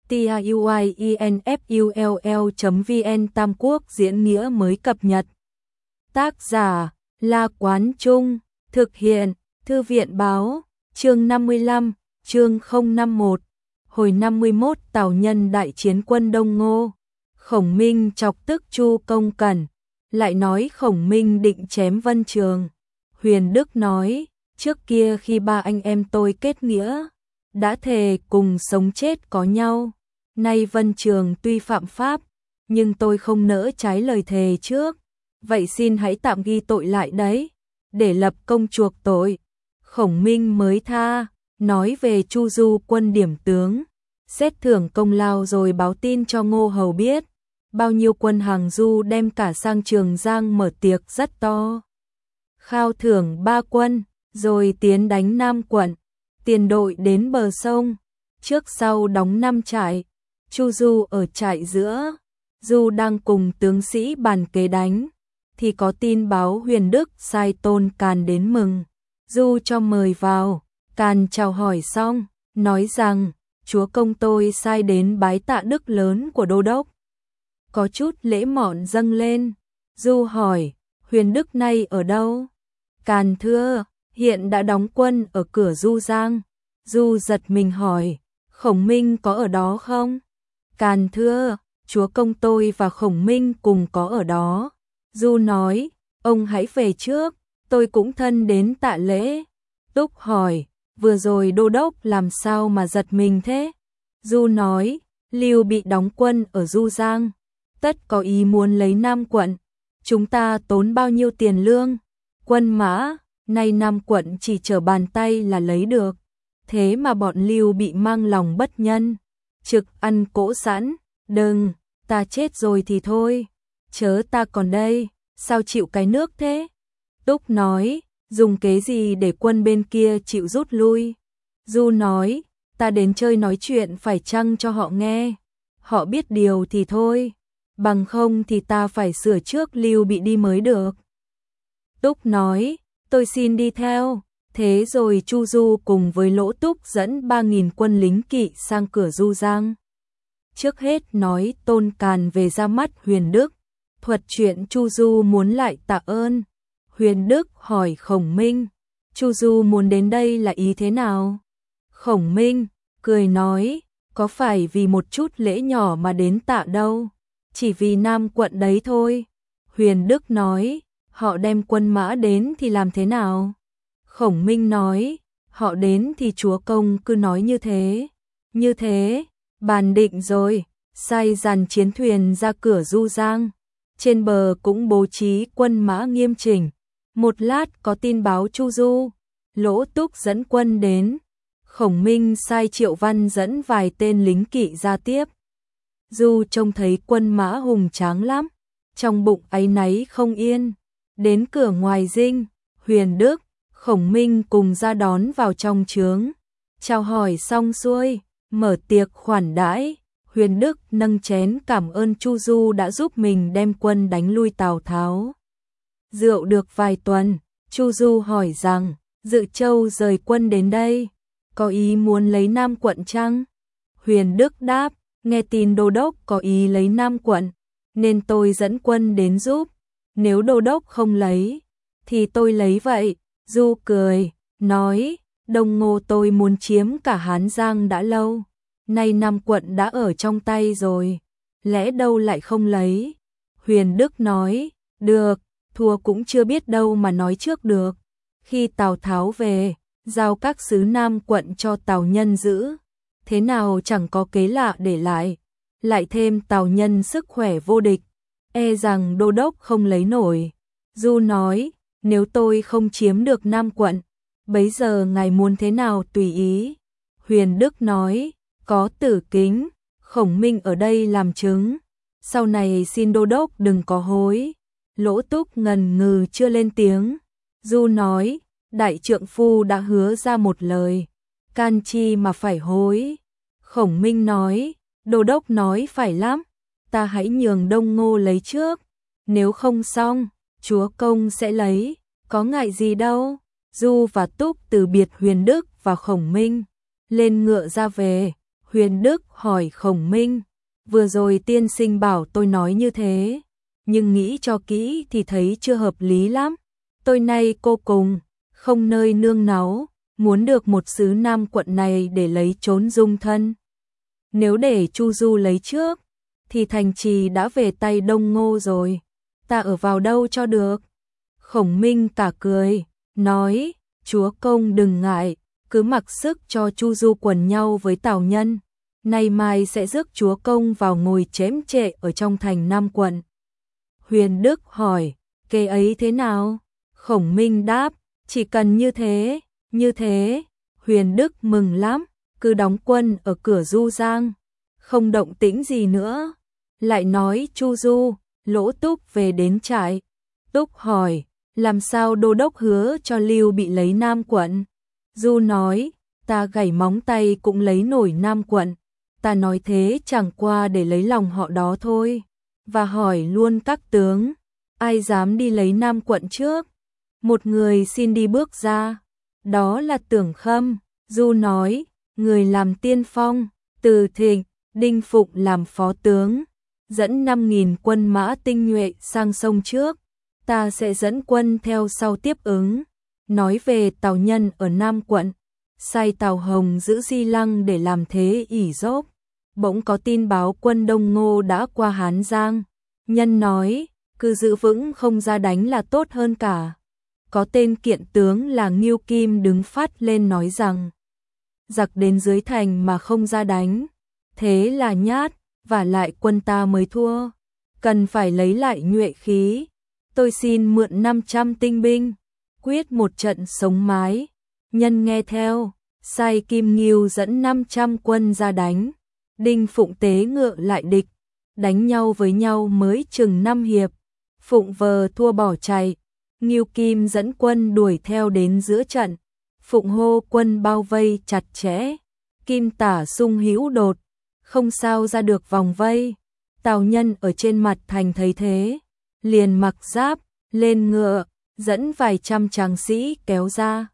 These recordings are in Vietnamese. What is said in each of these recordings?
tiuinfull.vn Tam Quốc diễn nghĩa mới cập nhật. Tác giả La Quán Trung, thực hiện Thư viện Báo, chương 55, chương 051. Hồi 51 Tào Nhân đại chiến quân Đông Ngô. Khổng Minh chọc tức Chu Công Cẩn, lại nói Khổng Minh định chém Vân Trường. Huyền Đức nói, trước kia khi ba anh em tôi kết nghĩa, đã thề cùng sống chết có nhau. Nay Vân Trường tuy phạm pháp, nhưng tôi không nỡ trái lời thề trước. Vậy xin hãy tạm ghi tội lại đấy, để lập công chuộc tội. Khổng Minh mới tha, nói về Chu Du quân điểm tướng, xét thưởng công lao rồi báo tin cho Ngô Hầu biết. Bao nhiêu quân hàng du đem cả sang Trường Giang mở tiệc rất to. Khao thưởng 3 quân, rồi tiến đánh Nam quận. Tiền đội đến bờ sông, trước sau đóng 5 trại. Chu Du ở trại giữa, Du đang cùng tướng sĩ bàn kế đánh, thì có tin báo Huyền Đức sai Tôn Càn đến mừng. Du cho mời vào, Càn chào hỏi xong, nói rằng, chúa công tôi sai đến bái tạ đức lớn của đô đốc. Có chút lễ mọn dâng lên. Du hỏi, Huyền Đức nay ở đâu? Càn thưa, hiện đã đóng quân ở cửa Du Giang. Du giật mình hỏi, Khổng Minh có ở đó không? Càn thưa, chúa công tôi và Khổng Minh cùng có ở đó. Du nói, ông hãy về trước, tôi cũng thân đến tạ lễ. Túc hỏi, vừa rồi đô đốc làm sao mà giật mình thế? Du nói, Lưu bị đóng quân ở Du Giang, tất có ý muốn lấy Nam quận. Chúng ta tốn bao nhiêu tiền lương, quân mã, nay Nam quận chỉ trở bàn tay là lấy được. Thế mà bọn Lưu bị mang lòng bất nhân, trực ăn cỗ sẵn. Đừng, ta chết rồi thì thôi, chớ ta còn đây, sao chịu cái nước thế? Túc nói, dùng kế gì để quân bên kia chịu rút lui? Du nói, ta đến chơi nói chuyện phải chăng cho họ nghe, họ biết điều thì thôi, bằng không thì ta phải sửa trước Lưu bị đi mới được. Túc nói, tôi xin đi theo. Thế rồi Chu Du cùng với Lỗ Túc dẫn 3.000 quân lính kỵ sang cửa Du Giang. Trước hết nói Tôn Càn về ra mắt Huyền Đức, thuật chuyện Chu Du muốn lại tạ ơn. Huyền Đức hỏi Khổng Minh, Chu Du muốn đến đây là ý thế nào? Khổng Minh cười nói, có phải vì một chút lễ nhỏ mà đến tạ đâu, chỉ vì Nam quận đấy thôi. Huyền Đức nói, họ đem quân mã đến thì làm thế nào? Khổng Minh nói, họ đến thì chúa công cứ nói như thế. Như thế, bàn định rồi, sai dàn chiến thuyền ra cửa Du Giang. Trên bờ cũng bố trí quân mã nghiêm chỉnh. Một lát có tin báo Chu Du, Lỗ Túc dẫn quân đến. Khổng Minh sai Triệu Văn dẫn vài tên lính kỵ ra tiếp. Du trông thấy quân mã hùng tráng lắm, trong bụng áy náy không yên. Đến cửa ngoài dinh, Huyền Đức, Khổng Minh cùng ra đón vào trong trướng. Chào hỏi xong xuôi, mở tiệc khoản đãi. Huyền Đức nâng chén cảm ơn Chu Du đã giúp mình đem quân đánh lui Tào Tháo. Rượu được vài tuần, Chu Du hỏi rằng, Dự Châu rời quân đến đây, có ý muốn lấy Nam quận chăng? Huyền Đức đáp, nghe tin đô đốc có ý lấy Nam quận, nên tôi dẫn quân đến giúp. Nếu đô đốc không lấy, thì tôi lấy vậy. Du cười, nói, Đông Ngô tôi muốn chiếm cả Hán Giang đã lâu, nay Nam quận đã ở trong tay rồi, lẽ đâu lại không lấy? Huyền Đức nói, được, thua cũng chưa biết đâu mà nói trước được. Khi Tào Tháo về, giao các sứ Nam quận cho Tào Nhân giữ, thế nào chẳng có kế lạ để lại thêm Tào Nhân sức khỏe vô địch, e rằng đô đốc không lấy nổi. Du nói, nếu tôi không chiếm được Nam quận, bấy giờ ngài muốn thế nào tùy ý. Huyền Đức nói, có Tử Kính, Khổng Minh ở đây làm chứng, sau này xin đô đốc đừng có hối. Lỗ Túc ngần ngừ chưa lên tiếng. Du nói, đại trượng phu đã hứa ra một lời, can chi mà phải hối. Khổng Minh nói, đô đốc nói phải lắm, ta hãy nhường Đông Ngô lấy trước, nếu không xong, chúa công sẽ lấy, có ngại gì đâu. Du và Túc từ biệt Huyền Đức và Khổng Minh, lên ngựa ra về. Huyền Đức hỏi Khổng Minh, vừa rồi tiên sinh bảo tôi nói như thế, nhưng nghĩ cho kỹ thì thấy chưa hợp lý lắm. Tôi nay cô cùng, không nơi nương náu, muốn được một xứ Nam quận này để lấy trốn dung thân. Nếu để Chu Du lấy trước, thì thành trì đã về tay Đông Ngô rồi, ta ở vào đâu cho được. Khổng Minh cả cười, nói, chúa công đừng ngại, cứ mặc sức cho Chu Du quần nhau với Tào Nhân. Nay mai sẽ rước chúa công vào ngồi chém trệ ở trong thành Nam quận. Huyền Đức hỏi, kế ấy thế nào? Khổng Minh đáp, chỉ cần như thế. Huyền Đức mừng lắm, cứ đóng quân ở cửa Du Giang, không động tĩnh gì nữa. Lại nói Chu Du, Lỗ Túc về đến trại. Túc hỏi, làm sao đô đốc hứa cho Lưu bị lấy Nam quận? Du nói, ta gảy móng tay cũng lấy nổi Nam quận. Ta nói thế chẳng qua để lấy lòng họ đó thôi. Và hỏi luôn các tướng, ai dám đi lấy Nam quận trước? Một người xin đi bước ra, đó là Tưởng Khâm. Du nói, người làm tiên phong, Từ Thịnh, Đinh Phụng làm phó tướng, dẫn 5.000 quân mã tinh nhuệ sang sông trước, ta sẽ dẫn quân theo sau tiếp ứng. Nói về Tào Nhân ở Nam quận, sai Tào Hồng giữ Di Lăng để làm thế ỷ dốc. Bỗng có tin báo quân Đông Ngô đã qua Hán Giang. Nhân nói, cứ giữ vững không ra đánh là tốt hơn cả. Có tên kiện tướng là Ngưu Kim đứng phát lên nói rằng, giặc đến dưới thành mà không ra đánh, thế là nhát, và lại quân ta mới thua, cần phải lấy lại nhuệ khí. Tôi xin mượn 500 tinh binh, quyết một trận sống mái. Nhân nghe theo, sai Kim Ngưu dẫn 500 quân ra đánh. Đinh Phụng tế ngựa lại địch, đánh nhau với nhau mới chừng 5 hiệp. Phụng vờ thua bỏ chạy, Ngưu Kim dẫn quân đuổi theo đến giữa trận. Phụng hô quân bao vây chặt chẽ, Kim tả xung hữu đột, không sao ra được vòng vây. Tào Nhân ở trên mặt thành thấy thế, liền mặc giáp, lên ngựa, dẫn vài trăm tráng sĩ kéo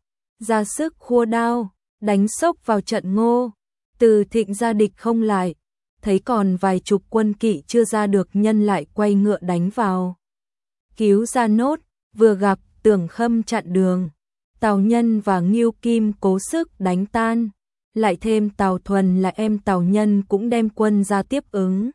ra sức khua đao, đánh xốc vào trận Ngô. Từ Thịnh ra địch không lại, thấy còn vài chục quân kỵ chưa ra được, Nhân lại quay ngựa đánh vào. Cứu ra nốt, vừa gặp Tưởng Khâm chặn đường, Tào Nhân và Ngưu Kim cố sức đánh tan, lại thêm Tào Thuần là em Tào Nhân cũng đem quân ra tiếp ứng.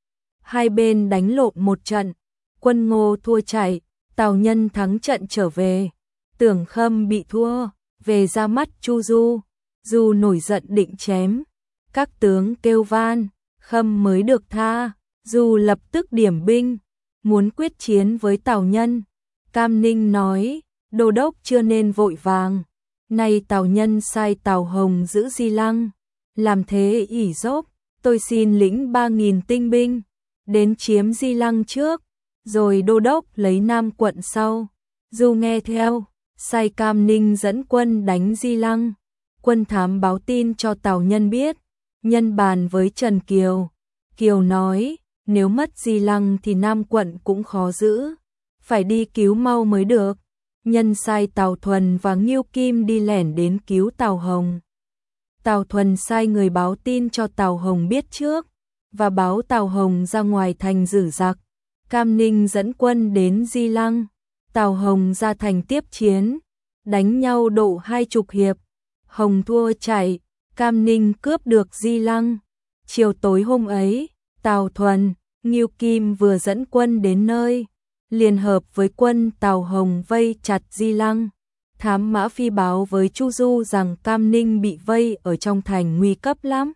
Hai bên đánh lộn một trận, quân Ngô thua chạy, Tào Nhân thắng trận trở về. Tưởng Khâm bị thua, về ra mắt Chu Du. Du nổi giận định chém, các tướng kêu van, Khâm mới được tha. Du lập tức điểm binh, muốn quyết chiến với Tào Nhân. Cam Ninh nói, đô đốc chưa nên vội vàng, nay Tào Nhân sai Tào Hồng giữ Di Lăng, làm thế ỷ dốc, tôi xin lĩnh 3.000 tinh binh, đến chiếm Di Lăng trước, rồi đô đốc lấy Nam quận sau. Du nghe theo, sai Cam Ninh dẫn quân đánh Di Lăng. Quân thám báo tin cho Tào Nhân biết, Nhân bàn với Trần Kiều. Kiều nói, nếu mất Di Lăng thì Nam quận cũng khó giữ, phải đi cứu mau mới được. Nhân sai Tào Thuần và Ngưu Kim đi lẻn đến cứu Tào Hồng. Tào Thuần sai người báo tin cho Tào Hồng biết trước, và báo Tào Hồng ra ngoài thành giữ giặc. Cam Ninh dẫn quân đến Di Lăng, Tào Hồng ra thành tiếp chiến, đánh nhau độ 20 hiệp. Hồng thua chạy, Cam Ninh cướp được Di Lăng. Chiều tối hôm ấy, Tào Thuần, Ngưu Kim vừa dẫn quân đến nơi, liên hợp với quân Tào Hồng vây chặt Di Lăng. Thám mã phi báo với Chu Du rằng Cam Ninh bị vây ở trong thành nguy cấp lắm.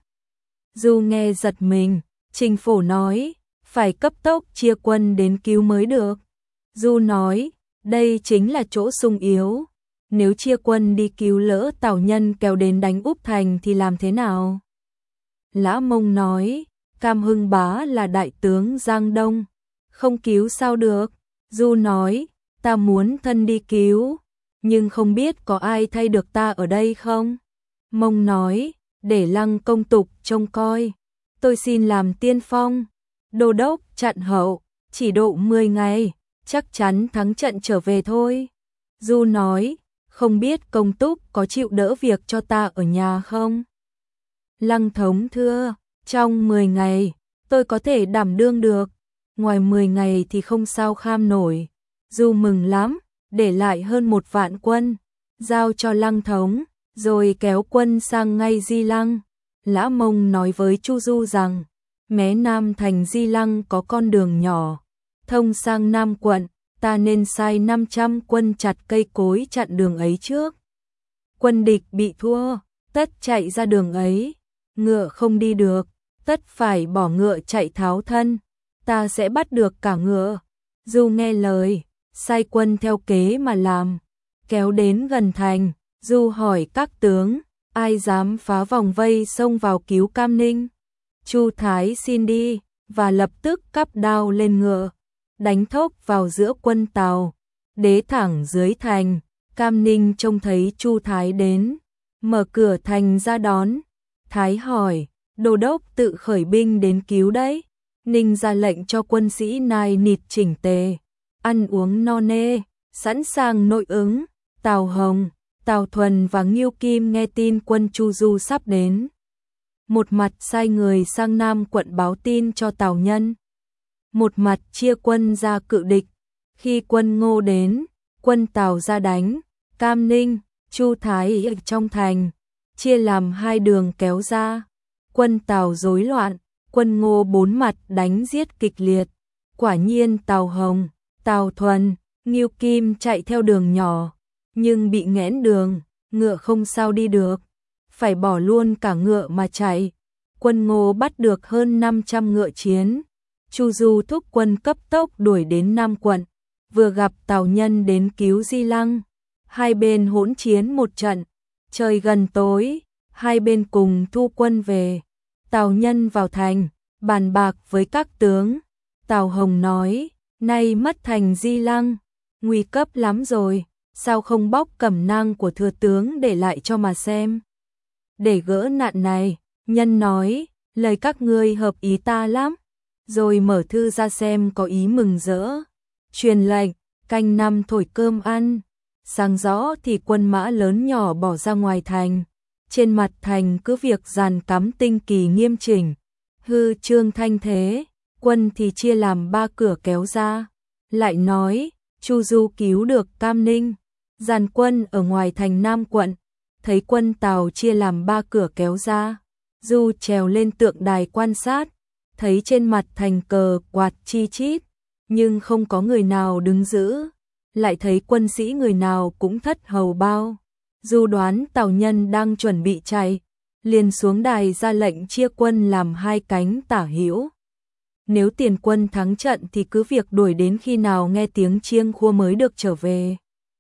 Du nghe giật mình, Trình Phổ nói, phải cấp tốc chia quân đến cứu mới được. Du nói, đây chính là chỗ sung yếu, nếu chia quân đi cứu lỡ Tào Nhân kéo đến đánh úp thành thì làm thế nào? Lã Mông nói, Cam Hưng Bá là đại tướng Giang Đông, không cứu sao được. Du nói, ta muốn thân đi cứu, nhưng không biết có ai thay được ta ở đây không? Mông nói, để Lăng công tục trông coi, tôi xin làm tiên phong. Đô đốc chặn hậu, chỉ độ 10 ngày, chắc chắn thắng trận trở về thôi. Du nói, không biết công túc có chịu đỡ việc cho ta ở nhà không? Lăng thống thưa, Trong 10 ngày, tôi có thể đảm đương được, ngoài 10 ngày thì không sao kham nổi. Du mừng lắm, để lại hơn 1 vạn quân, giao cho Lăng Thống, rồi kéo quân sang ngay Di Lăng. Lã Mông nói với Chu Du rằng, mé Nam thành Di Lăng có con đường nhỏ, thông sang Nam quận, ta nên sai 500 quân chặt cây cối chặn đường ấy trước. Quân địch bị thua, tất chạy ra đường ấy, ngựa không đi được, tất phải bỏ ngựa chạy tháo thân, ta sẽ bắt được cả ngựa. Du nghe lời, sai quân theo kế mà làm, kéo đến gần thành, Du hỏi các tướng, ai dám phá vòng vây xông vào cứu Cam Ninh. Chu Thái xin đi, và lập tức cắp đao lên ngựa, đánh thốc vào giữa quân Tào, đế thẳng dưới thành. Cam Ninh trông thấy Chu Thái đến, mở cửa thành ra đón. Thái hỏi, đô đốc tự khởi binh đến cứu đấy. Ninh ra lệnh cho quân sĩ nai nịt chỉnh tề, ăn uống no nê, sẵn sàng nội ứng. Tào Hồng, Tào Thuần và Ngưu Kim nghe tin quân Chu Du sắp đến, một mặt sai người sang Nam quận báo tin cho Tào Nhân, một mặt chia quân ra cự địch. Khi quân Ngô đến, quân Tào ra đánh Cam Ninh. Chu Thái ở trong thành, chia làm 2 đường kéo ra. Quân Tào rối loạn, quân Ngô 4 mặt đánh giết kịch liệt. Quả nhiên Tào Hồng, Tào Thuần, Ngưu Kim chạy theo đường nhỏ, nhưng bị nghẽn đường, ngựa không sao đi được, phải bỏ luôn cả ngựa mà chạy. Quân Ngô bắt được hơn 500 ngựa chiến. Chu Du thúc quân cấp tốc đuổi đến Nam quận, vừa gặp Tào Nhân đến cứu Di Lăng. Hai bên hỗn chiến một trận, trời gần tối, hai bên cùng thu quân về. Tào Nhân vào thành, bàn bạc với các tướng. Tào Hồng nói, nay mất thành Di Lăng, nguy cấp lắm rồi, sao không bóc cẩm nang của thừa tướng để lại cho mà xem. Để gỡ nạn này, Nhân nói, lời các ngươi hợp ý ta lắm, rồi mở thư ra xem có ý mừng rỡ. Truyền lệnh, canh năm thổi cơm ăn. Sáng rõ thì quân mã lớn nhỏ bỏ ra ngoài thành. Trên mặt thành cứ việc dàn cắm tinh kỳ nghiêm chỉnh, hư trương thanh thế. Quân thì chia làm 3 cửa kéo ra. Lại nói, Chu Du cứu được Cam Ninh, dàn quân ở ngoài thành Nam quận. Thấy quân Tào chia làm 3 cửa kéo ra, Du trèo lên tượng đài quan sát, thấy trên mặt thành cờ quạt chi chít, nhưng không có người nào đứng giữ. Lại thấy quân sĩ người nào cũng thất hầu bao. Du đoán Tào Nhân đang chuẩn bị chạy, liền xuống đài ra lệnh chia quân làm 2 cánh tả hữu. Nếu tiền quân thắng trận thì cứ việc đuổi đến khi nào nghe tiếng chiêng khua mới được trở về.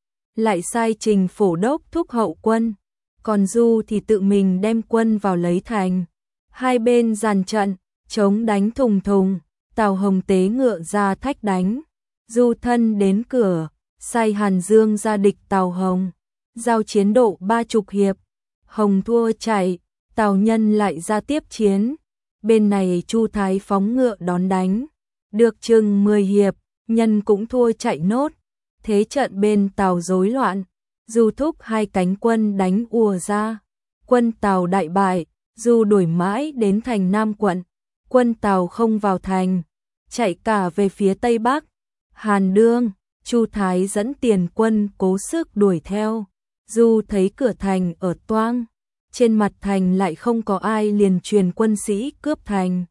Lại sai Trình Phổ Đốc thúc hậu quân, còn Du thì tự mình đem quân vào lấy thành. Hai bên dàn trận, chống đánh thùng thùng. Tào Hồng tế ngựa ra thách đánh. Du thân đến cửa, sai Hàn Dương ra địch Tào Hồng. Giao chiến độ 30 hiệp, Hồng thua chạy, Tào Nhân lại ra tiếp chiến. Bên này Chu Thái phóng ngựa đón đánh, được chừng 10 hiệp, Nhân cũng thua chạy nốt. Thế trận bên Tào rối loạn, Du thúc 2 cánh quân đánh ùa ra. Quân Tào đại bại, Du đuổi mãi đến thành Nam quận. Quân Tào không vào thành, chạy cả về phía Tây Bắc. Hàn Đương, Chu Thái dẫn tiền quân cố sức đuổi theo. Du thấy cửa thành ở toang, trên mặt thành lại không có ai, liền truyền quân sĩ cướp thành.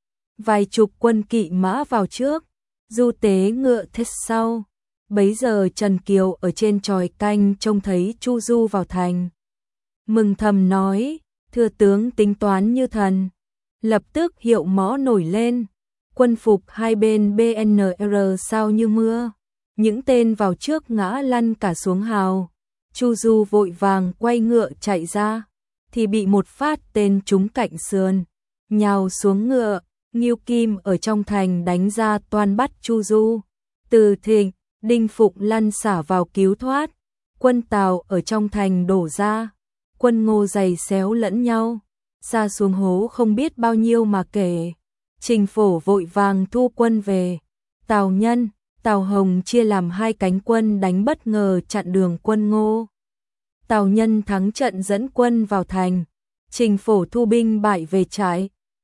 Vài chục quân kỵ mã vào trước, Du tế ngựa thét sau. Bấy giờ Trần Kiều ở trên chòi canh trông thấy Chu Du vào thành, mừng thầm nói, thừa tướng tính toán như thần. Lập tức hiệu mõ nổi lên, quân phục hai bên BNR sao như mưa. Những tên vào trước ngã lăn cả xuống hào. Chu Du vội vàng quay ngựa chạy ra, thì bị một phát tên trúng cạnh sườn, nhào xuống ngựa. Ngưu Kim ở trong thành đánh ra toan bắt Chu Du. Từ Thịnh, Đinh Phụng lăn xả vào cứu thoát. Quân Tào ở trong thành đổ ra, quân Ngô giày xéo lẫn nhau, xa xuống hố không biết bao nhiêu mà kể. Trình Phổ vội vàng thu quân về. Tào Nhân, Tào Hồng chia làm 2 cánh quân đánh bất ngờ chặn đường quân Ngô. Tào Nhân thắng trận dẫn quân vào thành, Trình Phổ thu binh bại về trại.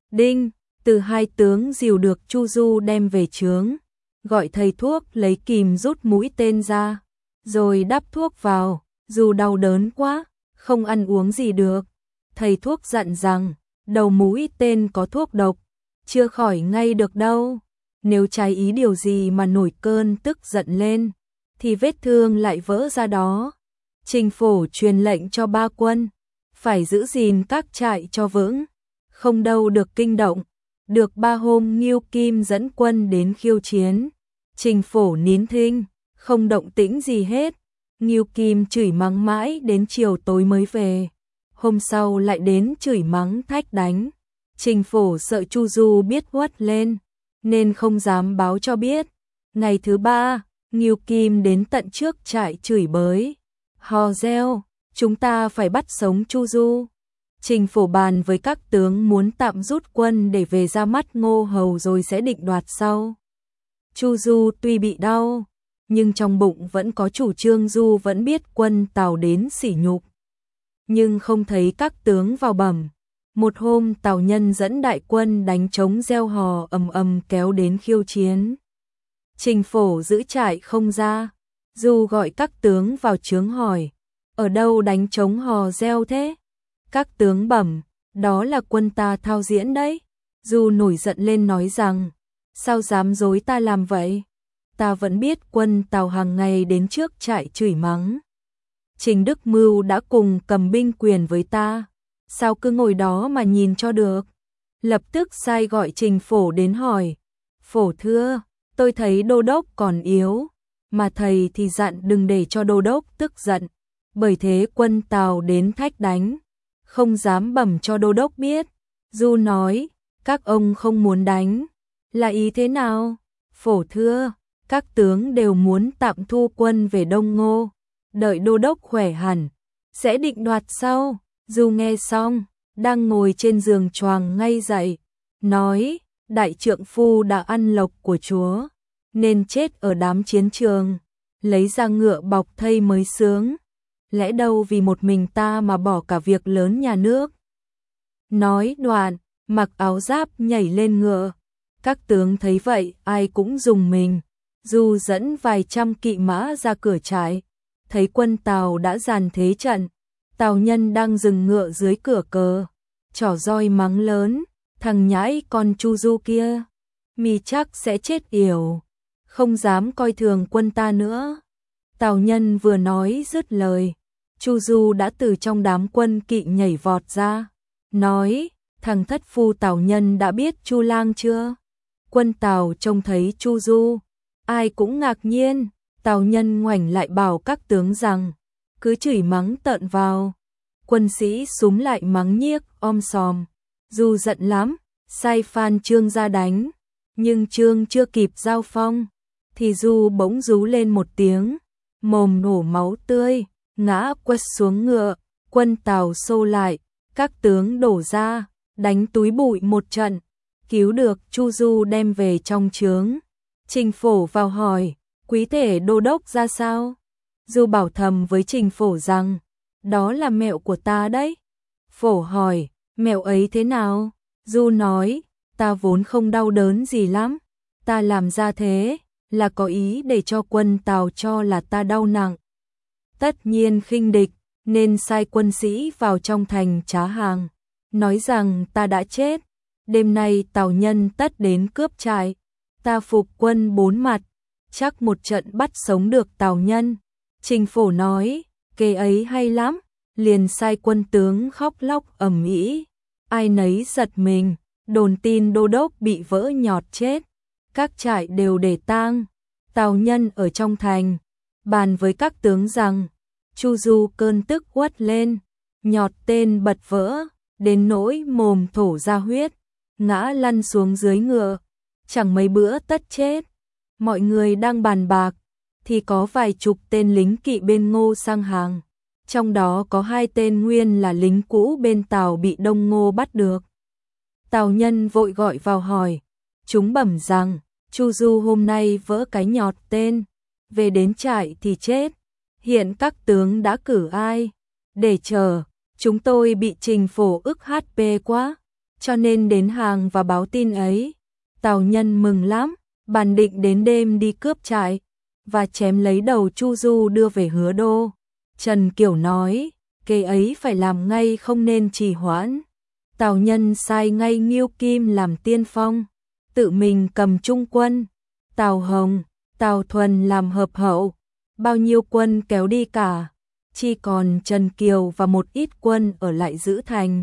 Đinh, từ hai tướng dìu được Chu Du đem về trướng, gọi thầy thuốc lấy kìm rút mũi tên ra, rồi đắp thuốc vào, dù đau đớn quá, không ăn uống gì được. Thầy thuốc dặn rằng, đầu mũi tên có thuốc độc, chưa khỏi ngay được đâu. Nếu trái ý điều gì mà nổi cơn tức giận lên, thì vết thương lại vỡ ra đó. Trình Phổ truyền lệnh cho ba quân, phải giữ gìn các trại cho vững, không đâu được kinh động. Được 3 hôm Ngưu Kim dẫn quân đến khiêu chiến. Trình Phổ nín thinh, không động tĩnh gì hết. Ngưu Kim chửi mắng mãi đến chiều tối mới về. Hôm sau lại đến chửi mắng thách đánh. Trình Phổ sợ Chu Du biết uất lên, nên không dám báo cho biết. Ngày thứ 3, Ngưu Kim đến tận trước trại chửi bới. Hò reo, chúng ta phải bắt sống Chu Du. Trình Phổ bàn với các tướng muốn tạm rút quân để về ra mắt Ngô Hầu rồi sẽ định đoạt sau. Chu Du tuy bị đau, nhưng trong bụng vẫn có chủ trương. Du vẫn biết quân Tào đến sỉ nhục, nhưng không thấy các tướng vào bẩm. Một hôm Tào Nhân dẫn đại quân đánh trống reo hò ầm ầm kéo đến khiêu chiến. Trình Phổ giữ trại không ra. Du gọi các tướng vào trướng hỏi, ở đâu đánh trống hò reo thế? Các tướng bẩm, đó là quân ta thao diễn đấy. Du nổi giận lên nói rằng, sao dám dối ta làm vậy? Ta vẫn biết quân Tào hàng ngày đến trước trại chửi mắng. Trình Đức Mưu đã cùng cầm binh quyền với ta, sao cứ ngồi đó mà nhìn cho được? Lập tức sai gọi Trình Phổ đến hỏi, Phổ thưa, tôi thấy đô đốc còn yếu, mà thầy thì dặn đừng để cho đô đốc tức giận, bởi thế quân Tào đến thách đánh, không dám bẩm cho đô đốc biết. Du nói, các ông không muốn đánh, là ý thế nào? Phổ thưa, các tướng đều muốn tạm thu quân về Đông Ngô, đợi đô đốc khỏe hẳn, sẽ định đoạt sau. Du nghe xong, đang ngồi trên giường choàng ngay dậy, nói, đại trượng phu đã ăn lộc của chúa, nên chết ở đám chiến trường, lấy ra ngựa bọc thây mới sướng. Lẽ đâu vì một mình ta mà bỏ cả việc lớn nhà nước. Nói đoạn, mặc áo giáp nhảy lên ngựa. Các tướng thấy vậy ai cũng rùng mình. Du dẫn vài trăm kỵ mã ra cửa trại, thấy quân Tào đã dàn thế trận. Tào Nhân đang dừng ngựa dưới cửa cờ, trỏ roi mắng lớn, thằng nhãi con Chu Du kia, mi chắc sẽ chết yểu, không dám coi thường quân ta nữa. Tào Nhân vừa nói dứt lời, Chu Du đã từ trong đám quân kỵ nhảy vọt ra, nói, thằng thất phu Tào Nhân đã biết Chu Lang chưa? Quân Tào trông thấy Chu Du, ai cũng ngạc nhiên. Tào Nhân ngoảnh lại bảo các tướng rằng, cứ chửi mắng tợn vào. Quân sĩ súm lại mắng nhiếc om sòm. Du giận lắm, sai Phan Chương ra đánh, nhưng Chương chưa kịp giao phong, thì Du bỗng rú lên một tiếng, mồm nổ máu tươi, ngã quất xuống ngựa. Quân Tào xô lại, các tướng đổ ra, đánh túi bụi một trận, cứu được Chu Du đem về trong trướng. Trình Phổ vào hỏi, quý thể đô đốc ra sao? Du bảo thầm với Trình Phổ rằng, đó là mẹo của ta đấy. Phổ hỏi, mẹo ấy thế nào? Du nói, ta vốn không đau đớn gì lắm, ta làm ra thế là có ý để cho quân Tào cho là ta đau nặng. Tất nhiên khinh địch, nên sai quân sĩ vào trong thành trá hàng, nói rằng ta đã chết, đêm nay Tào Nhân tất đến cướp trại, ta phục quân 4 mặt, chắc một trận bắt sống được Tào Nhân. Trình Phổ nói, kế ấy hay lắm, liền sai quân tướng khóc lóc ầm ĩ, ai nấy giật mình, đồn tin đô đốc bị vỡ nhọt chết, các trại đều để tang. Tào Nhân ở trong thành, bàn với các tướng rằng, Chu Du cơn tức uất lên, nhọt tên bật vỡ, đến nỗi mồm thổ ra huyết, ngã lăn xuống dưới ngựa, chẳng mấy bữa tất chết. Mọi người đang bàn bạc, thì có vài chục tên lính kỵ bên Ngô sang hàng, trong đó có 2 tên nguyên là lính cũ bên Tào bị Đông Ngô bắt được. Tào Nhân vội gọi vào hỏi, chúng bẩm rằng, Chu Du hôm nay vỡ cái nhọt tên, về đến trại thì chết, hiện các tướng đã cử ai để chờ? Chúng tôi bị Trình Phổ ức HP quá. cho nên đến hàng và báo tin ấy. Tào Nhân mừng lắm, bàn định đến đêm đi cướp trại và chém lấy đầu Chu Du đưa về Hứa Đô. Trần Kiều nói, kế ấy phải làm ngay không nên trì hoãn. Tào Nhân sai ngay Ngưu Kim làm tiên phong, tự mình cầm trung quân, Tào Hồng, Tào Thuần làm hợp hậu, bao nhiêu quân kéo đi cả, chỉ còn Trần Kiều và một ít quân ở lại giữ thành.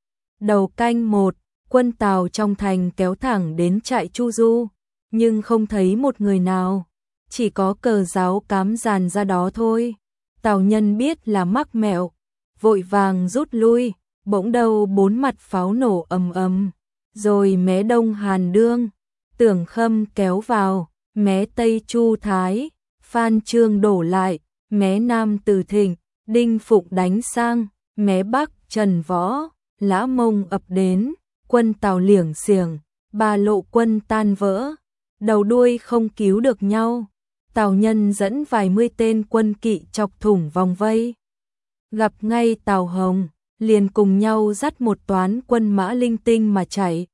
Đầu canh 1, quân Tào trong thành kéo thẳng đến trại Chu Du, nhưng không thấy một người nào, chỉ có cờ giáo cám dàn ra đó thôi. Tào Nhân biết là mắc mẹo, vội vàng rút lui, bỗng đâu 4 mặt pháo nổ ầm ầm, rồi mé đông Hàn Đương, Tưởng Khâm kéo vào, mé tây Chu Thái, Phan Trương đổ lại, mé nam Từ Thịnh, Đinh Phụng đánh sang, mé bắc Trần Võ, Lã Mông ập đến, quân Tào liểng xiềng, ba lộ quân tan vỡ, đầu đuôi không cứu được nhau. Tào Nhân dẫn vài mươi tên quân kỵ chọc thủng vòng vây. Gặp ngay Tào Hồng, liền cùng nhau dắt một toán quân mã linh tinh mà chạy.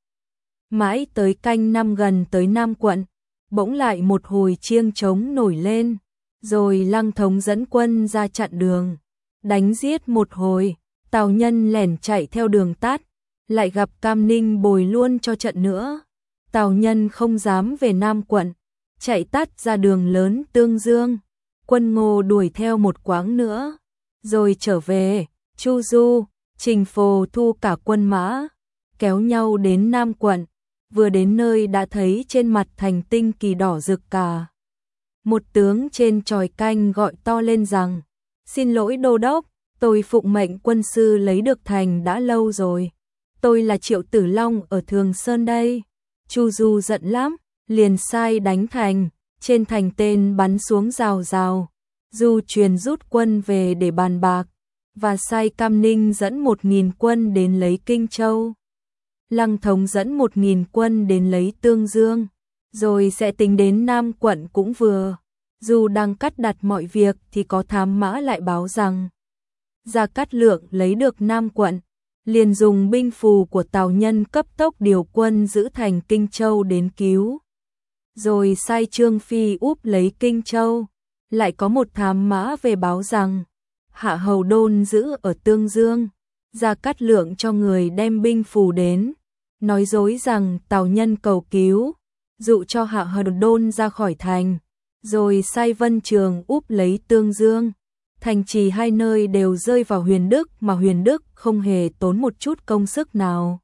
Mãi tới canh 5 gần tới Nam quận, bỗng lại một hồi chiêng trống nổi lên, rồi Lăng Thống dẫn quân ra chặn đường, đánh giết một hồi. Tào Nhân lẻn chạy theo đường tắt, lại gặp Cam Ninh bồi luôn cho trận nữa. Tào Nhân không dám về Nam quận, chạy tắt ra đường lớn Tương Dương, quân Ngô đuổi theo một quãng nữa, rồi trở về Chu Du. Trình Phổ thu cả quân mã, kéo nhau đến Nam quận, vừa đến nơi đã thấy trên mặt thành tinh kỳ đỏ rực cả. Một tướng trên chòi canh gọi to lên rằng, xin lỗi đô đốc, tôi phụng mệnh quân sư lấy được thành đã lâu rồi. Tôi là Triệu Tử Long ở Thường Sơn đây. Chu Du giận lắm, liền sai đánh thành, trên thành tên bắn xuống rào rào. Du truyền rút quân về để bàn bạc, và sai Cam Ninh dẫn 1000 quân đến lấy Kinh Châu. Lăng Thống dẫn 1000 quân đến lấy Tương Dương, rồi sẽ tính đến Nam quận cũng vừa. Dù đang cắt đặt mọi việc thì có thám mã lại báo rằng Gia Cát Lượng lấy được Nam quận, liền dùng binh phù của Tào Nhân cấp tốc điều quân giữ thành Kinh Châu đến cứu. Rồi sai Trương Phi úp lấy Kinh Châu, lại có một thám mã về báo rằng Hạ Hầu Đôn giữ ở Tương Dương. Gia Cát Lượng cho người đem binh phù đến, nói dối rằng Tào Nhân cầu cứu, dụ cho Hạ Hầu Đôn ra khỏi thành, rồi sai Vân Trường úp lấy Tương Dương. Thành trì hai nơi đều rơi vào Huyền Đức, mà Huyền Đức không hề tốn một chút công sức nào.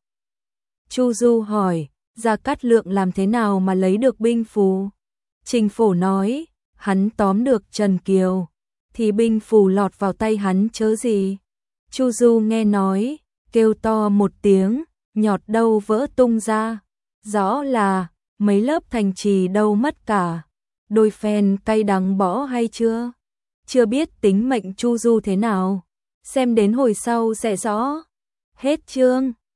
Chu Du hỏi, Gia Cát Lượng làm thế nào mà lấy được binh phù? Trình Phổ nói, hắn tóm được Trần Kiều, thì binh phù lọt vào tay hắn chớ gì. Chu Du nghe nói, kêu to một tiếng, nhọt đâu vỡ tung ra. Rõ là mấy lớp thành trì đâu mất cả. Đôi phen cay đắng bỏ hay chưa? Chưa biết tính mệnh Chu Du thế nào, xem đến hồi sau sẽ rõ. Hết chương.